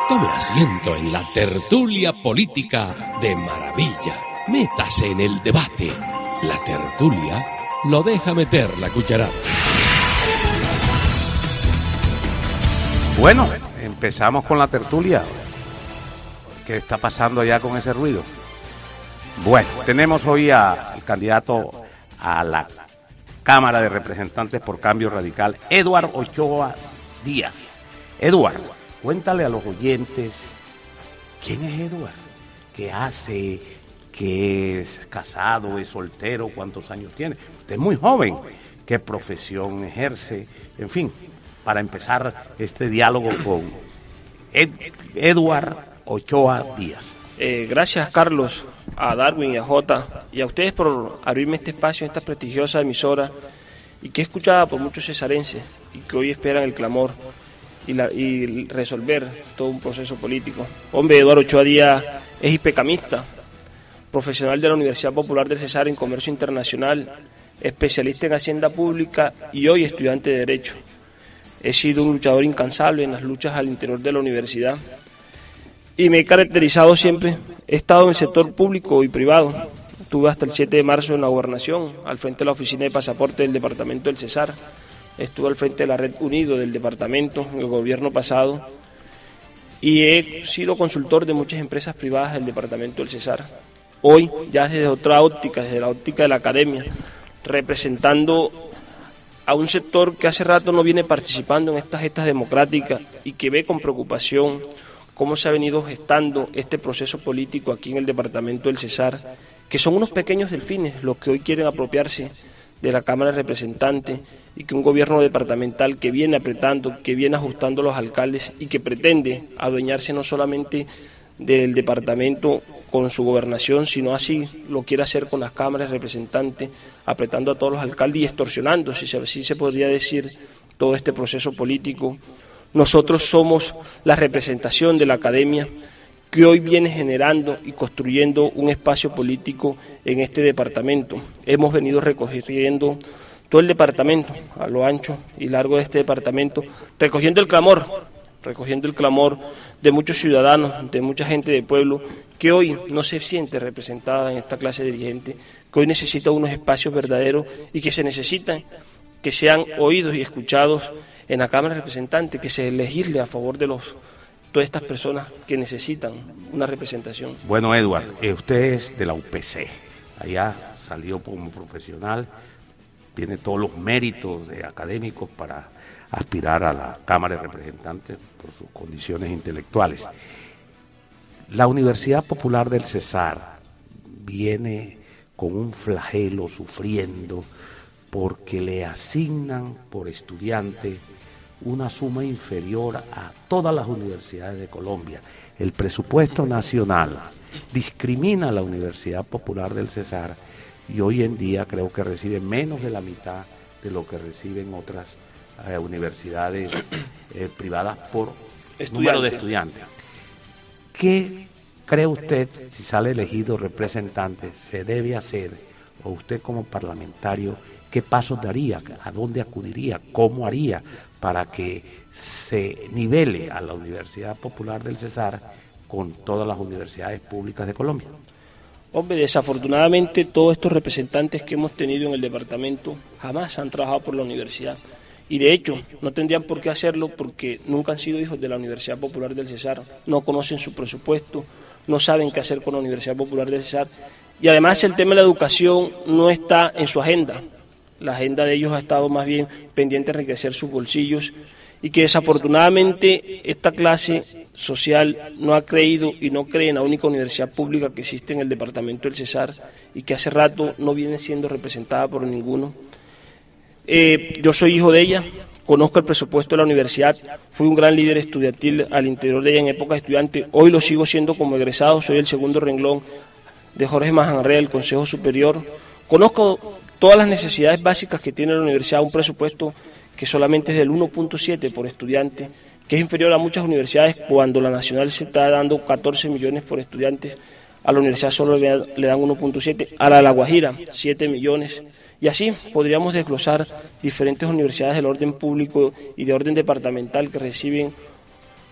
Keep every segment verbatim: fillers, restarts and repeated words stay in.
Tome asiento en la tertulia política de maravilla. Métase en el debate. La tertulia lo deja meter la cucharada. Bueno, empezamos con la tertulia. ¿Qué está pasando allá con ese ruido? Bueno, tenemos hoy al candidato a la Cámara de Representantes por Cambio Radical, Eduard Ochoa Díaz. Eduard, cuéntale a los oyentes, ¿quién es Eduard? ¿Qué hace? ¿Qué es casado? ¿Es soltero? ¿Cuántos años tiene? Usted es muy joven. ¿Qué profesión ejerce? En fin, para empezar este diálogo con Ed, Eduard Ochoa Díaz. Eh, gracias, Carlos, a Darwin y a Jota, y a ustedes por abrirme este espacio en esta prestigiosa emisora, y que es escuchada por muchos cesarenses, y que hoy esperan el clamor y, la, y resolver todo un proceso político. Hombre, Eduardo Ochoa Díaz es hipecamista, profesional de la Universidad Popular del Cesar en Comercio Internacional, especialista en Hacienda Pública y hoy estudiante de Derecho. He sido un luchador incansable en las luchas al interior de la universidad y me he caracterizado siempre, he estado en el sector público y privado. Estuve hasta el siete de marzo en la Gobernación, al frente de la Oficina de Pasaporte del Departamento del Cesar. Estuve al frente de la Red Unido del Departamento en el gobierno pasado y he sido consultor de muchas empresas privadas del Departamento del Cesar. Hoy, ya desde otra óptica, desde la óptica de la academia, representando a un sector que hace rato no viene participando en estas gestas democráticas y que ve con preocupación cómo se ha venido gestando este proceso político aquí en el Departamento del Cesar, que son unos pequeños delfines los que hoy quieren apropiarse de la Cámara de Representantes y que un gobierno departamental que viene apretando, que viene ajustando a los alcaldes y que pretende adueñarse no solamente del departamento con su gobernación, sino así lo quiere hacer con las cámaras de representantes, apretando a todos los alcaldes y extorsionando, si así se podría decir, todo este proceso político. Nosotros somos la representación de la academia que hoy viene generando y construyendo un espacio político en este departamento. Hemos venido recogiendo todo el departamento, a lo ancho y largo de este departamento, recogiendo el clamor, recogiendo el clamor de muchos ciudadanos, de mucha gente del pueblo, que hoy no se siente representada en esta clase dirigente, que hoy necesita unos espacios verdaderos y que se necesitan que sean oídos y escuchados en la Cámara de Representantes, que se legisle a favor de los todas estas personas que necesitan una representación. Bueno, Eduard, eh, usted es de la U P C, allá salió como profesional, tiene todos los méritos de académicos para aspirar a la Cámara de Representantes por sus condiciones intelectuales. La Universidad Popular del Cesar viene con un flagelo sufriendo porque le asignan por estudiante una suma inferior a todas las universidades de Colombia. El presupuesto nacional discrimina a la Universidad Popular del Cesar y hoy en día creo que recibe menos de la mitad de lo que reciben otras eh, universidades eh, privadas por Estudiante. número de estudiantes. ¿Qué cree usted, si sale elegido representante, se debe hacer, o usted como parlamentario, qué pasos daría, a dónde acudiría, cómo haría para que se nivele a la Universidad Popular del Cesar con todas las universidades públicas de Colombia? Hombre, desafortunadamente todos estos representantes que hemos tenido en el departamento jamás han trabajado por la universidad y de hecho no tendrían por qué hacerlo porque nunca han sido hijos de la Universidad Popular del Cesar, no conocen su presupuesto, no saben qué hacer con la Universidad Popular del Cesar y además el tema de la educación no está en su agenda. La agenda de ellos ha estado más bien pendiente de enriquecer sus bolsillos y que desafortunadamente esta clase social no ha creído y no cree en la única universidad pública que existe en el departamento del Cesar y que hace rato no viene siendo representada por ninguno. Eh, yo soy hijo de ella, conozco el presupuesto de la universidad, fui un gran líder estudiantil al interior de ella en época de estudiante, hoy lo sigo siendo como egresado, soy el segundo renglón de Jorge Majanrea del Consejo Superior, conozco todas las necesidades básicas que tiene la universidad, un presupuesto que solamente es del uno punto siete por estudiante, que es inferior a muchas universidades cuando la nacional se está dando catorce millones por estudiantes, a la universidad solo le, le dan uno punto siete, a la de La Guajira siete millones, y así podríamos desglosar diferentes universidades del orden público y de orden departamental que reciben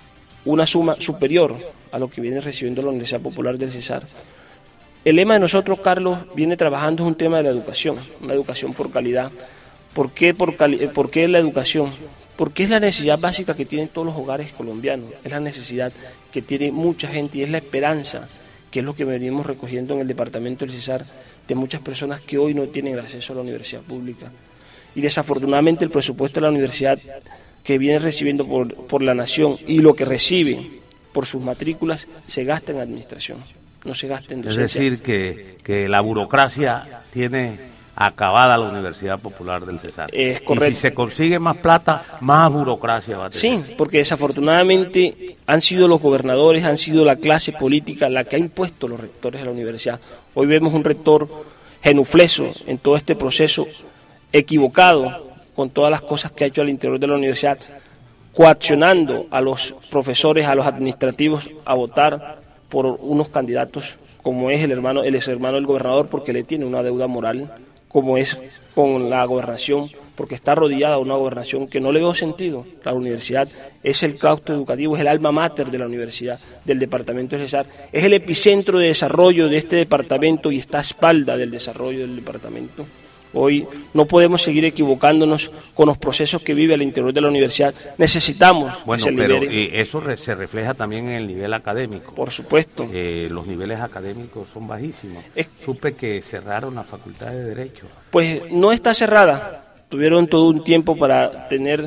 una suma superior a lo que viene recibiendo la Universidad Popular del Cesar. El lema de nosotros, Carlos, viene trabajando es un tema de la educación, una educación por calidad. ¿Por qué, por cali- ¿Por qué la educación? Porque es la necesidad básica que tienen todos los hogares colombianos, es la necesidad que tiene mucha gente y es la esperanza, que es lo que venimos recogiendo en el departamento del Cesar, de muchas personas que hoy no tienen acceso a la universidad pública. Y desafortunadamente el presupuesto de la universidad que viene recibiendo por, por la nación y lo que recibe por sus matrículas se gasta en administración, no se gasta en docencia. Es decir, que, que la burocracia tiene acabada la Universidad Popular del Cesar. Es correcto. Y si se consigue más plata, más burocracia va a tener. Sí, porque desafortunadamente han sido los gobernadores, han sido la clase política la que ha impuesto los rectores de la universidad. Hoy vemos un rector genufleso en todo este proceso, equivocado con todas las cosas que ha hecho al interior de la universidad, coaccionando a los profesores, a los administrativos a votar por unos candidatos como es el hermano, el ex hermano del gobernador, porque le tiene una deuda moral, como es con la gobernación, porque está rodeada de una gobernación que no le veo sentido. La universidad es el claustro educativo, es el alma mater de la universidad, del departamento de Cesar, es el epicentro de desarrollo de este departamento y está a espalda del desarrollo del departamento. Hoy no podemos seguir equivocándonos con los procesos que vive al interior de la universidad. Necesitamos bueno, que se pero libere. eh, eso re- se refleja también en el nivel académico. Por supuesto. Eh, los niveles académicos son bajísimos. Es- Supe que cerraron la Facultad de Derecho. Pues no está cerrada. Tuvieron todo un tiempo para tener,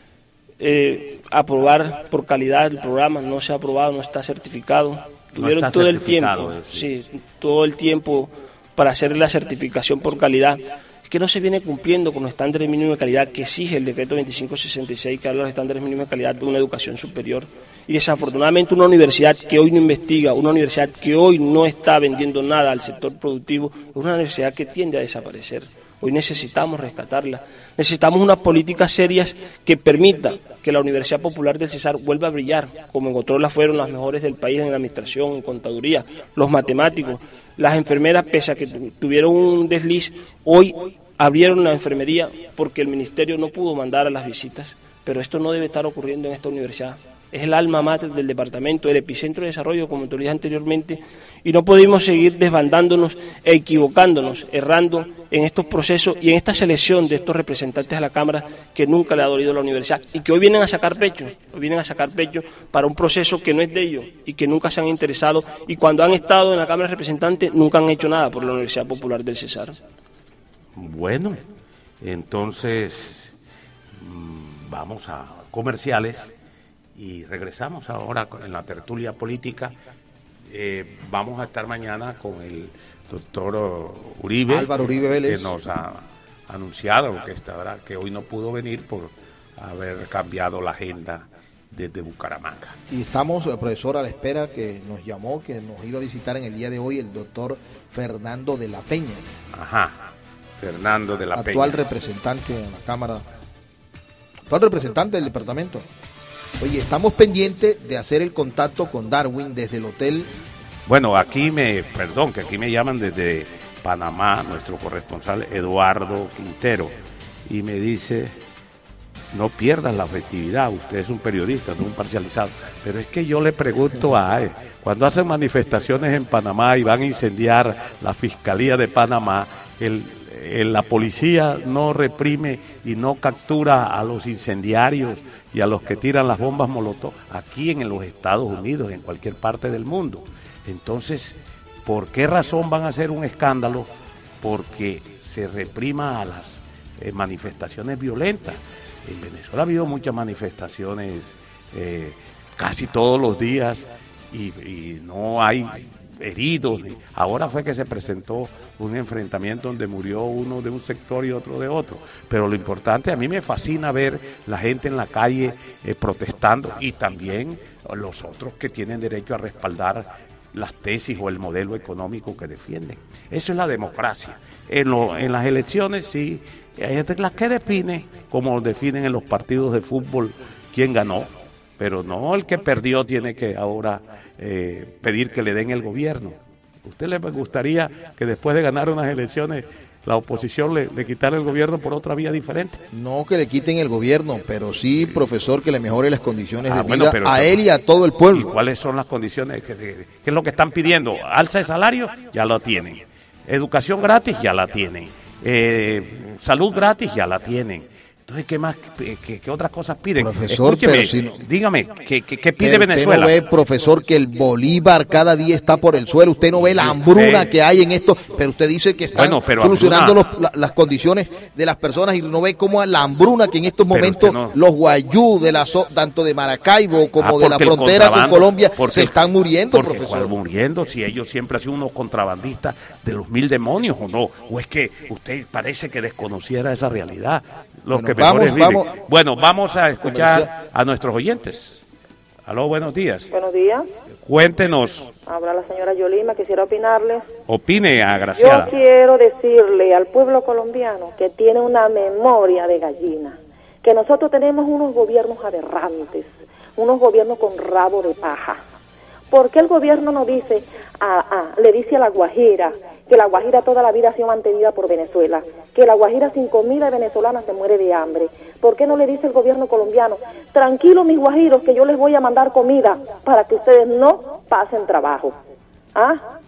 eh, aprobar por calidad el programa. No se ha aprobado, no está certificado. Tuvieron está todo el certificado, tiempo, eh, sí. sí, todo el tiempo para hacer la certificación por calidad. Es que no se viene cumpliendo con los estándares mínimos de calidad que exige el decreto veinticinco sesenta y seis, que habla de los estándares mínimos de calidad de una educación superior. Y desafortunadamente una universidad que hoy no investiga, una universidad que hoy no está vendiendo nada al sector productivo, es una universidad que tiende a desaparecer. Hoy necesitamos rescatarla. Necesitamos unas políticas serias que permitan que la Universidad Popular del Cesar vuelva a brillar, como en otros fueron las mejores del país en administración, en contaduría, los matemáticos, las enfermeras, pese a que tu- tuvieron un desliz, hoy abrieron la enfermería porque el ministerio no pudo mandar a las visitas, pero esto no debe estar ocurriendo en esta universidad. Es el alma mater del departamento, el epicentro de desarrollo, como te lo dije anteriormente, y no podemos seguir desbandándonos e equivocándonos, errando en estos procesos y en esta selección de estos representantes a la Cámara que nunca le ha dolido a la universidad y que hoy vienen a sacar pecho, hoy vienen a sacar pecho para un proceso que no es de ellos y que nunca se han interesado, y cuando han estado en la Cámara de Representantes nunca han hecho nada por la Universidad Popular del Cesar. Bueno, entonces mm, vamos a comerciales y regresamos ahora con- en la tertulia política. Eh, vamos a estar mañana con el doctor oh, Uribe, Álvaro Uribe Vélez. que nos ha anunciado que, estará, que hoy no pudo venir por haber cambiado la agenda desde Bucaramanga. Y estamos, eh, profesor, a la espera que nos llamó, que nos iba a visitar en el día de hoy el doctor Fernando de la Peña, Ajá, Fernando de la actual Peña. representante en la Cámara, actual representante del departamento. Oye, estamos pendientes de hacer el contacto con Darwin desde el hotel. Bueno, aquí me, perdón, que aquí me llaman desde Panamá, nuestro corresponsal Eduardo Quintero, y me dice, no pierdas la objetividad, usted es un periodista, no un parcializado. Pero es que yo le pregunto a él, cuando hacen manifestaciones en Panamá y van a incendiar la Fiscalía de Panamá, el, el- la policía no reprime y no captura a los incendiarios y a los que tiran las bombas molotov aquí en los Estados Unidos, en cualquier parte del mundo. Entonces, ¿por qué razón van a hacer un escándalo? Porque se reprima a las eh, manifestaciones violentas. En Venezuela ha habido muchas manifestaciones eh, casi todos los días y, y no hay heridos. Ahora fue que se presentó un enfrentamiento donde murió uno de un sector y otro de otro. Pero lo importante, a mí me fascina ver la gente en la calle eh, protestando, y también los otros que tienen derecho a respaldar las tesis o el modelo económico que defienden. Eso es la democracia. En, lo, en las elecciones sí, es las que define, como definen en los partidos de fútbol, quién ganó, pero no el que perdió tiene que ahora eh, pedir que le den el gobierno. ¿Usted le gustaría que después de ganar unas elecciones la oposición le, le quitara el gobierno por otra vía diferente. No que le quiten el gobierno, pero sí, profesor, que le mejore las condiciones Ah, de bueno, vida pero- a él y a todo el ¿Y pueblo. cuáles son las condiciones? ¿Qué, qué es lo que están pidiendo? Alza de salario, ya lo tienen. Educación gratis, ya la tienen. Eh, salud gratis, ya la tienen. Entonces, ¿qué más, qué, qué- qué otras cosas piden? Profesor, Escúcheme, pero si no- dígame, ¿qué, qué, qué pide Pero Venezuela? Usted no ve, profesor, que el Bolívar cada día está por el suelo. Usted no ve la hambruna usted- que hay en esto, pero usted dice que están Bueno, pero solucionando hambruna- los- la- las condiciones de las personas y no ve cómo la hambruna que en estos Pero momentos usted no- los guayú, de la zo- tanto de Maracaibo como Ah, de la porque el frontera con contrabando- Colombia porque- se están muriendo, porque profesor. ¿cuál muriendo? Si ellos siempre han sido unos contrabandistas de los mil demonios, ¿o no? ¿O es que usted parece que desconociera esa realidad? Los Bueno, que mejores vamos, viven. vamos. Bueno, vamos a escuchar Comercial. a nuestros oyentes. Aló, buenos días. Buenos días. Cuéntenos, Habla la señora Yolima. Quisiera opinarles. opine, Yo agraciada. quiero decirle al pueblo colombiano que tiene una memoria de gallina, que nosotros tenemos unos gobiernos aberrantes, unos gobiernos con rabo de paja. ¿Por qué el gobierno no dice, a, a, le dice a la Guajira, que la Guajira toda la vida ha sido mantenida por Venezuela, que la Guajira sin comida venezolana se muere de hambre? ¿Por qué no le dice el gobierno colombiano, tranquilos mis guajiros, que yo les voy a mandar comida para que ustedes no pasen trabajo? ¿Ah?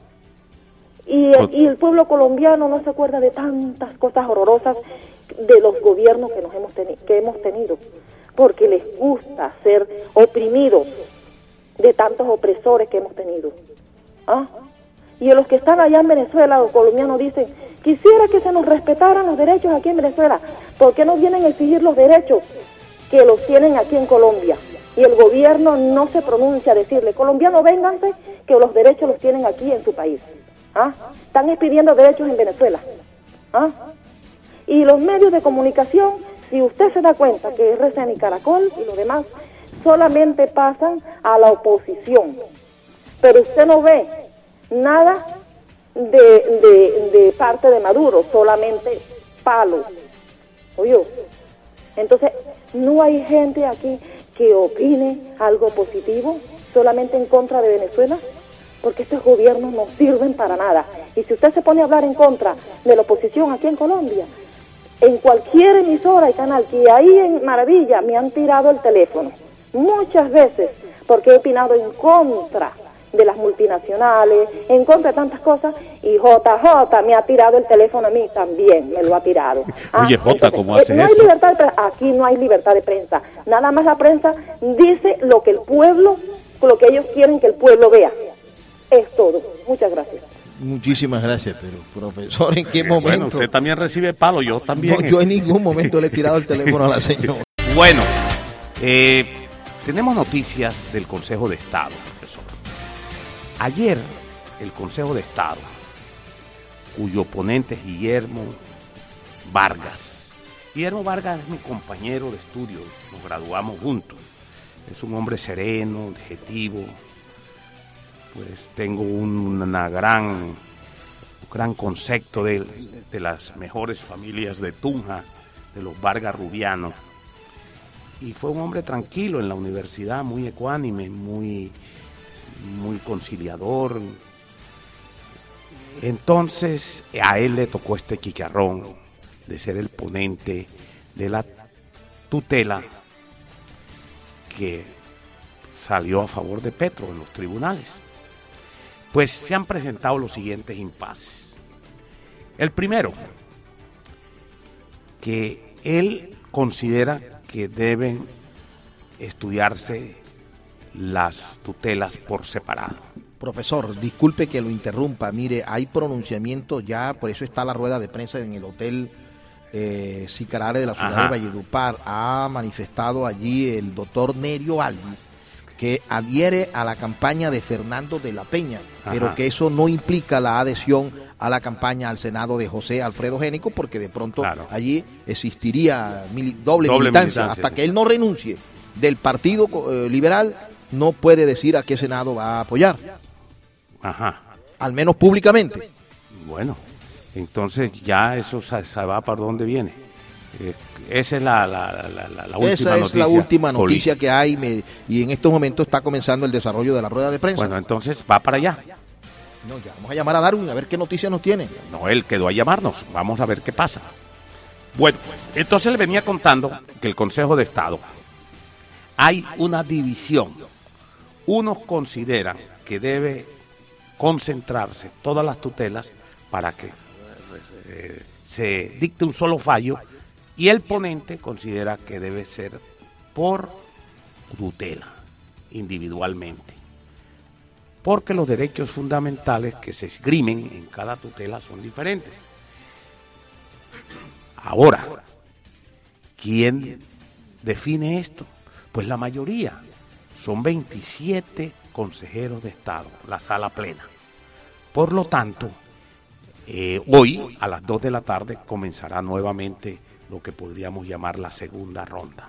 Y el, y el pueblo colombiano no se acuerda de tantas cosas horrorosas de los gobiernos que nos hemos teni- que hemos tenido, porque les gusta ser oprimidos de tantos opresores que hemos tenido. ¿Ah? Y los que están allá en Venezuela, los colombianos dicen, quisiera que se nos respetaran los derechos aquí en Venezuela. ¿Por qué no vienen a exigir los derechos que los tienen aquí en Colombia? Y el gobierno no se pronuncia a decirle, colombianos, vénganse, que los derechos los tienen aquí en su país. ¿Ah? Están expidiendo derechos en Venezuela. ¿Ah? Y los medios de comunicación, si usted se da cuenta que R C N y Caracol y los demás solamente pasan a la oposición, pero usted no ve nada de, de, de parte de Maduro, solamente palos. Oye, entonces no hay gente aquí que opine algo positivo, solamente en contra de Venezuela, porque estos gobiernos no sirven para nada. Y si usted se pone a hablar en contra de la oposición aquí en Colombia, en cualquier emisora y canal, que ahí en Maravilla me han tirado el teléfono muchas veces, porque he opinado en contra de las multinacionales, en contra de tantas cosas, y J J me ha tirado el teléfono a mí también, me lo ha tirado. Oye, Jota, ¿cómo haces no hay eso? libertad de prensa, aquí no hay libertad de prensa, nada más la prensa dice lo que el pueblo, lo que ellos quieren que el pueblo vea, es todo. Muchas gracias. Muchísimas gracias, pero profesor, ¿en qué Eh, Bueno, momento? usted también recibe palo, yo también. No, yo en ningún momento le he tirado el teléfono a la señora. Bueno, eh, tenemos noticias del Consejo de Estado, profesor. Ayer, el Consejo de Estado, cuyo ponente es Guillermo Vargas. Guillermo Vargas es mi compañero de estudio, nos graduamos juntos. Es un hombre sereno, objetivo. Pues tengo un, una gran, un gran concepto de, de las mejores familias de Tunja, de los Vargas Rubianos. Y fue un hombre tranquilo en la universidad, muy ecuánime, muy, muy conciliador. Entonces a él le tocó este chicharrón de ser el ponente de la tutela que salió a favor de Petro en los tribunales. Pues se han presentado los siguientes impases. El primero, que él considera que deben estudiarse las tutelas por separado. Profesor, disculpe que lo interrumpa. Mire, hay pronunciamientos ya, por eso está la rueda de prensa en el hotel eh, Sicarare de la ciudad Ajá. de Valledupar. Ha manifestado allí el doctor Nerio Albi que adhiere a la campaña de Fernando de la Peña, Ajá. pero que eso no implica la adhesión a la campaña al Senado de José Alfredo Génico, porque de pronto Claro. allí existiría mili- doble, Doble militancia. militancia, Hasta sí. que él no renuncie del Partido eh, Liberal, no puede decir a qué Senado va a apoyar, Ajá. al menos públicamente. Bueno, entonces ya eso se, se va para dónde viene. Eh, esa es la, la, la, la, la última Esa es noticia. la última noticia política. que hay me- y en estos momentos está comenzando el desarrollo de la rueda de prensa. Bueno, entonces va para allá. No, ya vamos a llamar a Darwin a ver qué noticias nos tiene. No, él quedó a llamarnos. Vamos a ver qué pasa. Bueno, entonces le venía contando que el Consejo de Estado hay una división. Unos consideran que debe concentrarse todas las tutelas para que eh, se dicte un solo fallo, y el ponente considera que debe ser por tutela, individualmente, porque los derechos fundamentales que se esgrimen en cada tutela son diferentes. Ahora, ¿quién define esto? Pues la mayoría, son veintisiete consejeros de Estado, la sala plena. Por lo tanto, eh, hoy a las dos de la tarde comenzará nuevamente lo que podríamos llamar la segunda ronda.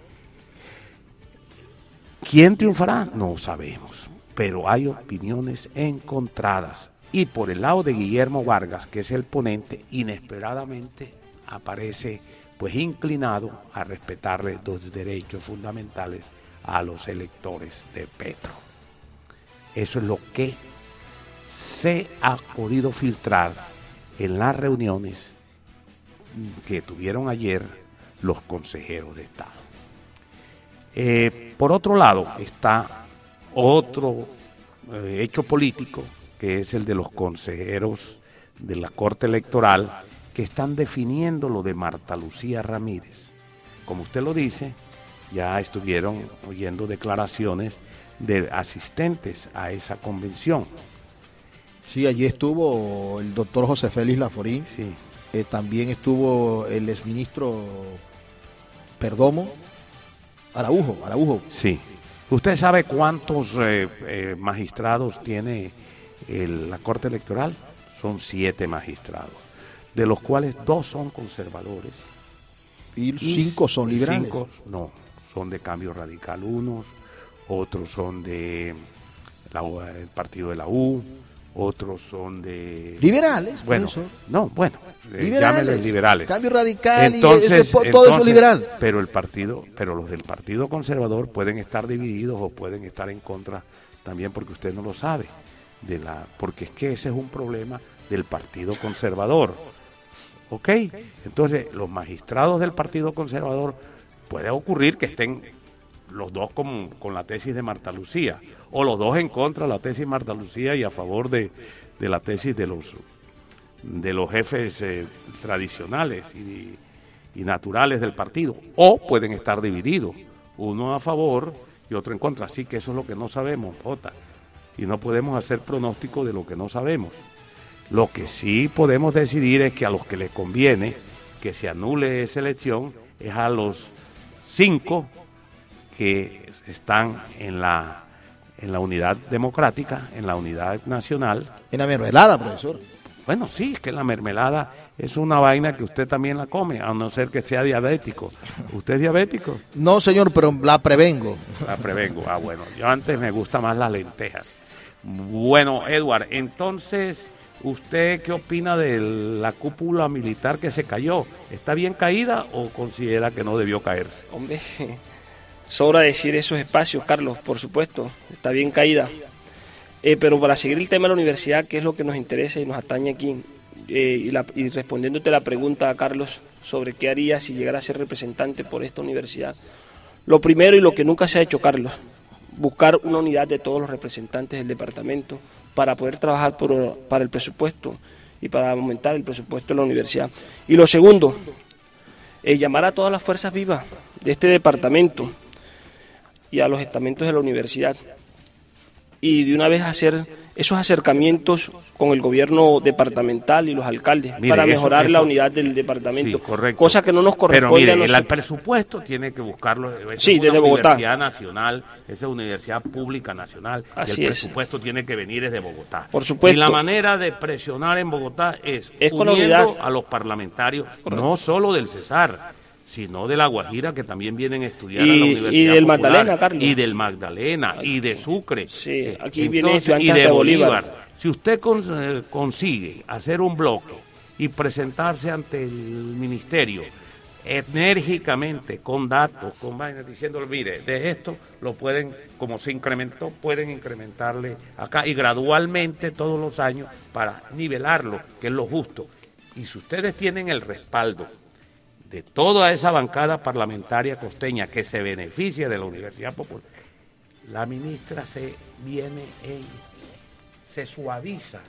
¿Quién triunfará? No sabemos, pero hay opiniones encontradas. Y por el lado de Guillermo Vargas, que es el ponente, inesperadamente aparece pues inclinado a respetarle los derechos fundamentales a los electores de Petro. Eso es lo que se ha podido filtrar en las reuniones que tuvieron ayer los consejeros de Estado. Eh, por otro lado está otro eh, hecho político, que es el de los consejeros de la Corte Electoral, que están definiendo lo de Marta Lucía Ramírez. Como usted lo dice, ya estuvieron oyendo declaraciones de asistentes a esa convención. Sí, allí estuvo el doctor José Félix Laforín, sí. eh, también estuvo el exministro Perdomo, Araujo, Araujo. Sí. ¿Usted sabe cuántos eh, eh, magistrados tiene el, la Corte Electoral? Son siete magistrados, de los cuales dos son conservadores. Y, y cinco son liberales. Cinco, no, son de Cambio Radical unos, otros son de la, el partido de la U, otros son de... ¿Liberales? Bueno, por eso. no, bueno, eh, liberales, llámenles liberales. Cambio Radical, entonces, y eso, todo entonces, eso es liberal. Pero el partido, pero los del Partido Conservador pueden estar divididos o pueden estar en contra también, porque usted no lo sabe, de la, porque es que ese es un problema del Partido Conservador. ¿Ok? Entonces, los magistrados del Partido Conservador, puede ocurrir que estén los dos con, con la tesis de Marta Lucía, o los dos en contra de la tesis de Marta Lucía y a favor de, de la tesis de los de los jefes eh, tradicionales y, y naturales del partido, o pueden estar divididos, uno a favor y otro en contra. Así que eso es lo que no sabemos, Jota, y no podemos hacer pronóstico de lo que no sabemos. Lo que sí podemos decidir es que a los que les conviene que se anule esa elección es a los cinco que están en la en la unidad democrática, en la unidad nacional. En la mermelada, profesor. Bueno, sí, es que la mermelada es una vaina que usted también la come, a no ser que sea diabético. ¿Usted es diabético? No, señor, pero la prevengo. La prevengo, ah, bueno. Yo antes me gustan más las lentejas. Bueno, Edward, entonces, ¿usted qué opina de la cúpula militar que se cayó? ¿Está bien caída o considera que no debió caerse? Hombre, sobra decir esos espacios, Carlos, por supuesto, está bien caída. Eh, pero para seguir el tema de la universidad, que es lo que nos interesa y nos atañe aquí, eh, y, la, y respondiéndote la pregunta a Carlos sobre qué haría si llegara a ser representante por esta universidad, lo primero y lo que nunca se ha hecho, Carlos, buscar una unidad de todos los representantes del departamento para poder trabajar por, para el presupuesto y para aumentar el presupuesto de la universidad. Y lo segundo, eh, llamar a todas las fuerzas vivas de este departamento y a los estamentos de la universidad, y de una vez hacer esos acercamientos con el gobierno departamental y los alcaldes. Mire, para mejorar eso, eso, la unidad del departamento, sí, cosa que no nos corresponde. Pero mire, a el presupuesto tiene que buscarlo. Sí, es desde una Bogotá. Universidad nacional, esa es universidad pública nacional, Así y el es. presupuesto tiene que venir desde Bogotá. Por supuesto. Y la manera de presionar en Bogotá es, es con uniendo la unidad a los parlamentarios, correcto, no solo del Cesar, sino de La Guajira, que también vienen a estudiar y, a la Universidad y del Popular, Magdalena, Carlos. Y del Magdalena, y de Sucre. Sí, aquí Entonces, vienen estudiantes y de de Bolívar. Bolívar. Si usted cons eh, consigue hacer un bloque y presentarse ante el ministerio enérgicamente, con datos, con vainas, diciéndole, mire, de esto lo pueden, como se incrementó, pueden incrementarle acá, y gradualmente todos los años para nivelarlo, que es lo justo. Y si ustedes tienen el respaldo de toda esa bancada parlamentaria costeña que se beneficia de la Universidad Popular, la ministra se viene, en, se suaviza,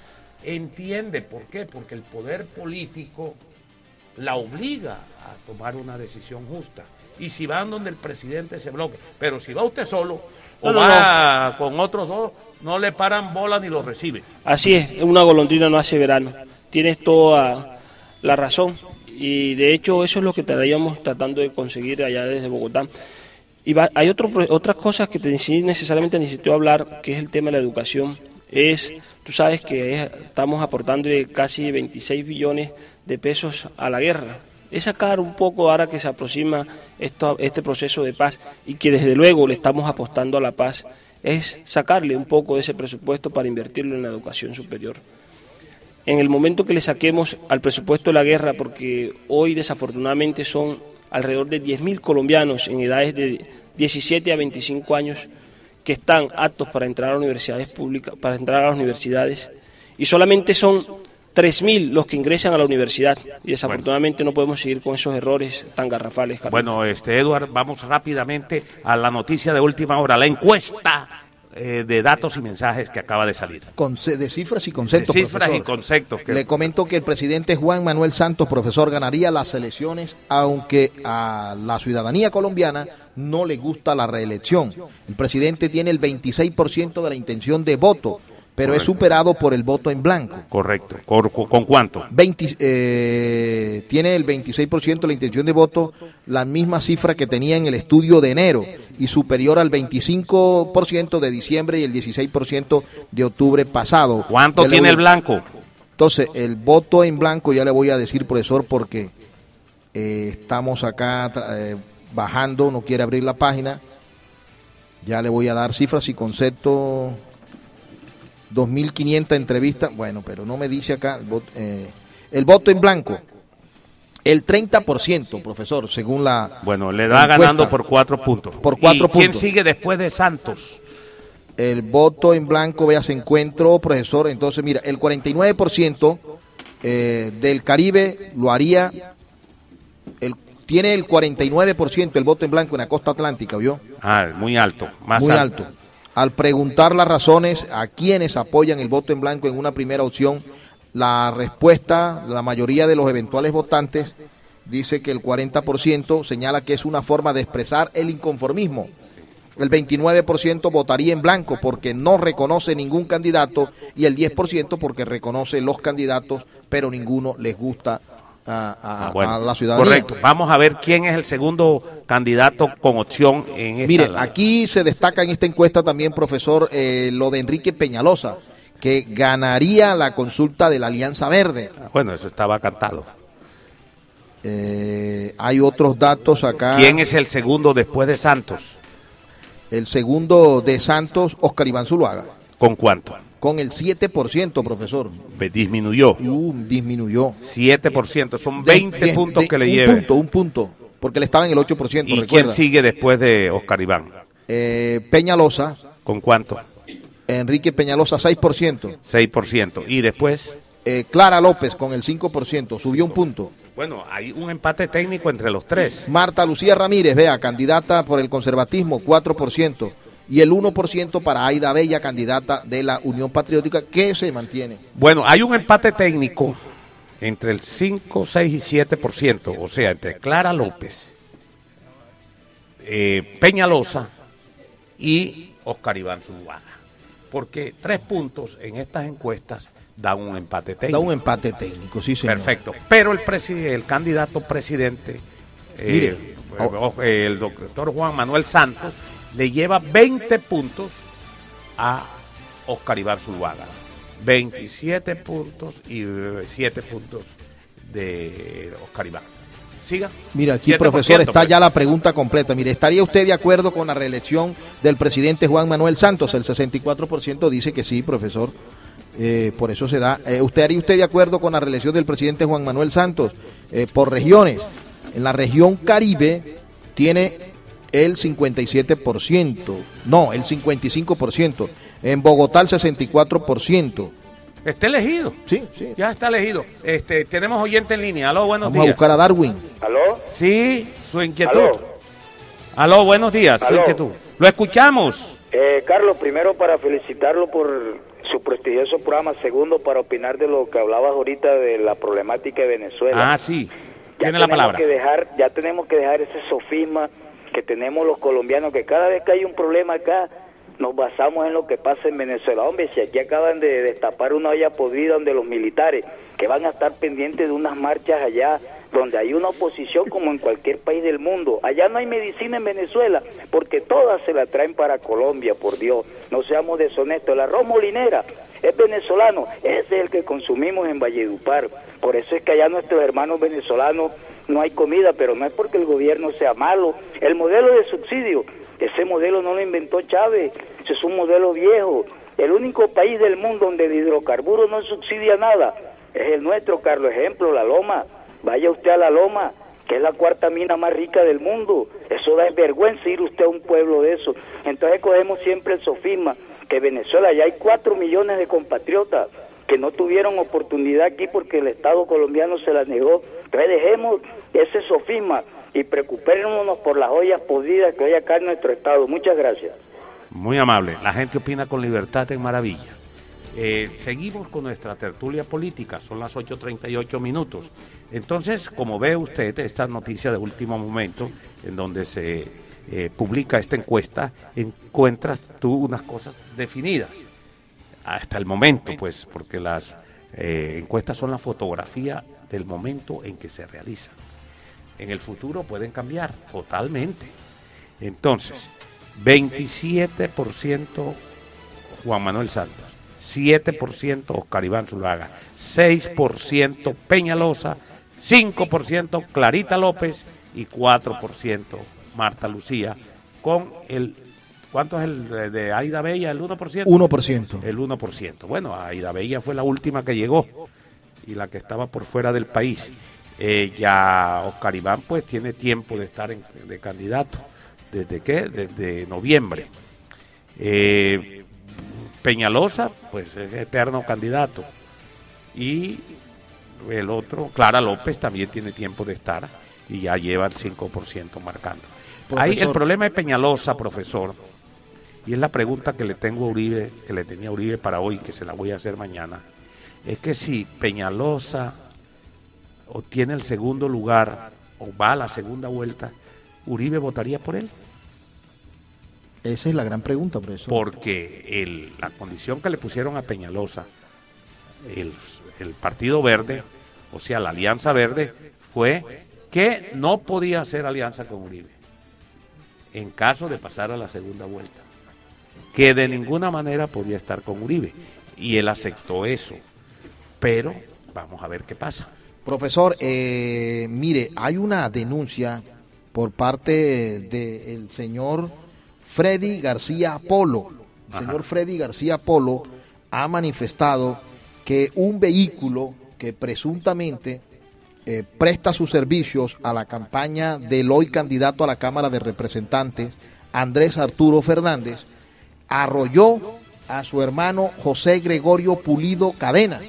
entiende por qué, porque el poder político la obliga a tomar una decisión justa. Y si van donde el presidente se bloque, pero si va usted solo o no, va no. con otros dos, no le paran bola ni lo reciben. Así es, una golondrina no hace verano. Tienes toda la razón. Y de hecho eso es lo que estaríamos tratando de conseguir allá desde Bogotá. Y va, hay otro, otras cosas que te, necesariamente necesito hablar, que es el tema de la educación. Es, tú sabes que es, estamos aportando casi veintiséis billones de pesos a la guerra. Es sacar un poco ahora que se aproxima esto, este proceso de paz, y que desde luego le estamos apostando a la paz, es sacarle un poco de ese presupuesto para invertirlo en la educación superior. En el momento que le saquemos al presupuesto de la guerra, porque hoy desafortunadamente son alrededor de diez mil colombianos en edades de diecisiete a veinticinco años que están aptos para entrar a las universidades públicas, para entrar a las universidades, y solamente son tres mil los que ingresan a la universidad, y desafortunadamente bueno. no podemos seguir con esos errores tan garrafales, Carlos. Bueno, este Eduard, vamos rápidamente a la noticia de última hora, la encuesta eh, de datos y mensajes que acaba de salir. Con, de cifras y conceptos, de cifras profesor. y conceptos. Que... Le comento que el presidente Juan Manuel Santos, profesor, ganaría las elecciones, aunque a la ciudadanía colombiana no le gusta la reelección. El presidente tiene el veintiséis por ciento de la intención de voto, pero correcto. Es superado por el voto en blanco. Correcto. ¿Con, con cuánto? veinte, eh, tiene el veintiséis por ciento de la intención de voto, la misma cifra que tenía en el estudio de enero, y superior al veinticinco por ciento de diciembre y el dieciséis por ciento de octubre pasado. ¿Cuánto tiene voy... el blanco? Entonces, el voto en blanco, ya le voy a decir, profesor, porque eh, estamos acá eh, bajando, no quiere abrir la página. Ya le voy a dar cifras y conceptos. dos mil quinientas entrevistas, bueno, pero no me dice acá el voto, eh, el voto en blanco, el treinta por ciento, profesor, según la Bueno, le da encuesta, ganando por cuatro puntos. Por cuatro ¿Y puntos. quién sigue después de Santos? El voto en blanco, vea, se encuentro, profesor, entonces mira, el cuarenta y nueve por ciento eh, del Caribe lo haría, el, tiene el cuarenta y nueve por ciento el voto en blanco en la costa atlántica, ¿vio? Ah, muy alto, más muy alto. alto. Al preguntar las razones a quienes apoyan el voto en blanco en una primera opción, la respuesta, la mayoría de los eventuales votantes dice que el cuarenta por ciento señala que es una forma de expresar el inconformismo. El veintinueve por ciento votaría en blanco porque no reconoce ningún candidato, y el diez por ciento porque reconoce los candidatos, pero ninguno les gusta a, a, ah, bueno, a la ciudadanía. Correcto. Vamos a ver quién es el segundo candidato con opción en esta. Mire, aquí se destaca en esta encuesta también, profesor, eh, lo de Enrique Peñalosa, que ganaría la consulta de la Alianza Verde. Bueno, eso estaba cantado. Eh, hay otros datos acá. ¿Quién es el segundo después de Santos? El segundo de Santos, Oscar Iván Zuluaga. ¿Con cuánto? Con el siete por ciento, profesor. Disminuyó. Uh, disminuyó. siete por ciento, son veinte de, de, puntos de, que le un lleve. Un punto, un punto, porque él estaba en el ocho por ciento, ¿Y recuerda? quién sigue después de Oscar Iván? Eh, Peñalosa. ¿Con cuánto? Enrique Peñalosa, seis por ciento. seis por ciento. ¿Y después? Eh, Clara López, con el cinco por ciento, subió un punto. Bueno, hay un empate técnico entre los tres. Marta Lucía Ramírez, vea, candidata por el conservatismo, cuatro por ciento. Y el uno por ciento para Aida Bella, candidata de la Unión Patriótica, que se mantiene. Bueno, hay un empate técnico entre el cinco, seis y siete por ciento, o sea, entre Clara López, eh, Peñalosa y Oscar Iván Zuluaga. Porque tres puntos en estas encuestas dan un empate técnico. Da un empate técnico, sí, señor. Perfecto. Pero el, preside, el candidato presidente, eh, Mire, oh. el doctor Juan Manuel Santos, le lleva veinte puntos a Oscar Iván Zuluaga. veintisiete puntos y siete puntos de Oscar Iván. Siga. Mira, aquí, profesor, está ya la pregunta completa. Mire, ¿estaría usted de acuerdo con la reelección del presidente Juan Manuel Santos? El sesenta y cuatro por ciento dice que sí, profesor. Eh, por eso se da. Eh, ¿Usted haría usted de acuerdo con la reelección del presidente Juan Manuel Santos? Eh, por regiones. En la región Caribe tiene el cincuenta y siete por ciento, no, el cincuenta y cinco por ciento. En Bogotá el sesenta y cuatro por ciento. Está elegido. Sí, sí. Ya está elegido. Este, tenemos oyente en línea. Aló, buenos Vamos días. a buscar a Darwin. ¿Aló? Sí, su inquietud. ¿Aló? Aló, buenos días, su ¿Aló? inquietud. Lo escuchamos. Eh, Carlos, primero para felicitarlo por su prestigioso programa. Segundo, para opinar de lo que hablabas ahorita de la problemática de Venezuela. Ah, sí. Ya Tiene la tenemos palabra. que dejar, ya tenemos que dejar ese sofisma que tenemos los colombianos, que cada vez que hay un problema acá, nos basamos en lo que pasa en Venezuela. Hombre, si aquí acaban de destapar una olla podrida donde los militares, que van a estar pendientes de unas marchas allá, donde hay una oposición como en cualquier país del mundo. Allá no hay medicina en Venezuela, porque todas se la traen para Colombia, por Dios. No seamos deshonestos. El arroz molinera es venezolano, ese es el que consumimos en Valledupar. Por eso es que allá nuestros hermanos venezolanos no hay comida, pero no es porque el gobierno sea malo. El modelo de subsidio, ese modelo no lo inventó Chávez, ese es un modelo viejo. El único país del mundo donde el hidrocarburo no subsidia nada es el nuestro, Carlos. Ejemplo, La Loma. Vaya usted a La Loma, que es la cuarta mina más rica del mundo. Eso da vergüenza ir usted a un pueblo de eso. Entonces cogemos siempre el sofisma que Venezuela ya hay cuatro millones de compatriotas que no tuvieron oportunidad aquí porque el Estado colombiano se la negó. Entonces dejemos ese sofisma y preocupémonos por las ollas podridas que hay acá en nuestro Estado. Muchas gracias. Muy amable. La gente opina con libertad en Maravilla. Eh, seguimos con nuestra tertulia política, son las ocho treinta y ocho minutos. Entonces, como ve usted, esta noticia de último momento, en donde se eh, publica esta encuesta, encuentras tú unas cosas definidas. Hasta el momento, pues, porque las eh, encuestas son la fotografía del momento en que se realizan. En el futuro pueden cambiar totalmente. Entonces, veintisiete por ciento Juan Manuel Santos, siete por ciento Oscar Iván Zuluaga, seis por ciento Peñalosa, cinco por ciento Clarita López y cuatro por ciento Marta Lucía, con el, ¿cuánto es el de Aida Bella? ¿El uno por ciento? uno por ciento. El uno por ciento. Bueno, Aida Bella fue la última que llegó y la que estaba por fuera del país. Eh, ya Oscar Iván pues tiene tiempo de estar en, de candidato. ¿Desde qué? Desde noviembre. Eh, Peñalosa, pues es eterno candidato. Y el otro, Clara López, también tiene tiempo de estar y ya lleva el cinco por ciento marcando. Ahí el problema de Peñalosa, profesor, y es la pregunta que le tengo a Uribe, que le tenía a Uribe para hoy, que se la voy a hacer mañana, es que si Peñalosa obtiene el segundo lugar o va a la segunda vuelta, ¿Uribe votaría por él? Esa es la gran pregunta, profesor. Porque el, la condición que le pusieron a Peñalosa, el, el Partido Verde, o sea, la Alianza Verde, fue que no podía hacer alianza con Uribe en caso de pasar a la segunda vuelta, que de ninguna manera podía estar con Uribe, y él aceptó eso, pero vamos a ver qué pasa. Profesor, eh, mire, hay una denuncia por parte del señor Freddy García Polo. El Ajá. señor Freddy García Polo ha manifestado que un vehículo que presuntamente eh, presta sus servicios a la campaña del hoy candidato a la Cámara de Representantes, Andrés Arturo Fernández, arrolló a su hermano José Gregorio Pulido Cadena.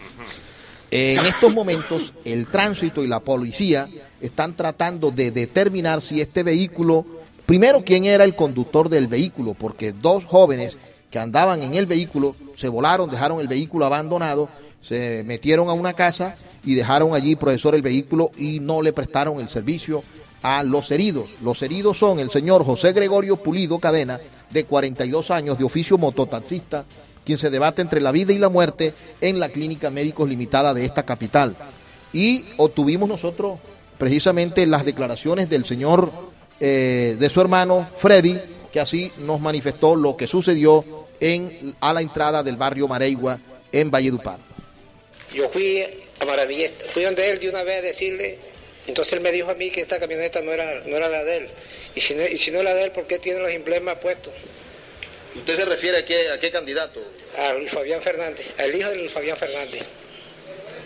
En estos momentos, el tránsito y la policía están tratando de determinar si este vehículo, primero, quién era el conductor del vehículo, porque dos jóvenes que andaban en el vehículo se volaron, dejaron el vehículo abandonado, se metieron a una casa y dejaron allí, profesor, el vehículo y no le prestaron el servicio a los heridos. Los heridos son el señor José Gregorio Pulido Cadena, de cuarenta y dos años, de oficio mototaxista, quien se debate entre la vida y la muerte en la Clínica Médicos Limitada de esta capital. Y obtuvimos nosotros precisamente las declaraciones del señor, eh, de su hermano Freddy, que así nos manifestó lo que sucedió en a la entrada del barrio Mareigua en Valledupar. Yo fui a Maravilla, fui donde él de una vez a decirle, entonces él me dijo a mí que esta camioneta no era, no era la de él. Y si no, y si no es la de él, ¿por qué tiene los emblemas puestos? ¿Usted se refiere a qué, a qué candidato? A Luis Fabián Fernández, al hijo de Luis Fabián Fernández.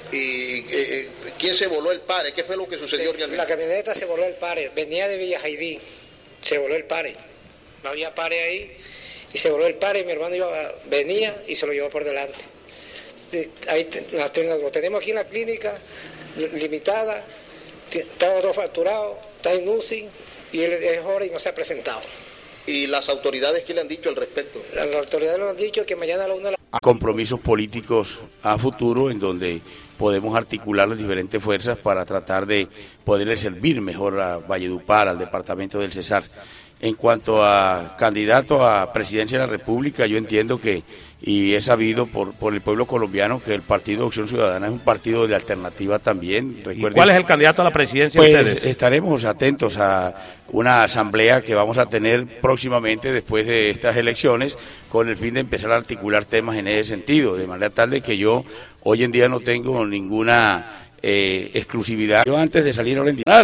¿Y eh, quién se voló el pare? ¿Qué fue lo que sucedió realmente? La camioneta se voló el pare, venía de Villa Jaidí, se voló el pare, no había pare ahí, y se voló el pare, y mi hermano iba, venía y se lo llevó por delante. Ahí la tengo, lo tenemos aquí en la clínica, limitada, está todo fracturado, está en U C I, y él es hora y no se ha presentado. ¿Y las autoridades qué le han dicho al respecto? Las autoridades nos han dicho que mañana a la una de la... Compromisos políticos a futuro en donde podemos articular las diferentes fuerzas para tratar de poderle servir mejor a Valledupar, al departamento del Cesar. En cuanto a candidato a presidencia de la República, yo entiendo que, y he sabido por, por el pueblo colombiano, que el Partido de Acción Ciudadana es un partido de alternativa también. Recuerden, ¿y cuál es el candidato a la presidencia pues, de ustedes? Estaremos atentos a una asamblea que vamos a tener próximamente después de estas elecciones, con el fin de empezar a articular temas en ese sentido, de manera tal de que yo hoy en día no tengo ninguna eh, exclusividad. Yo antes de salir a la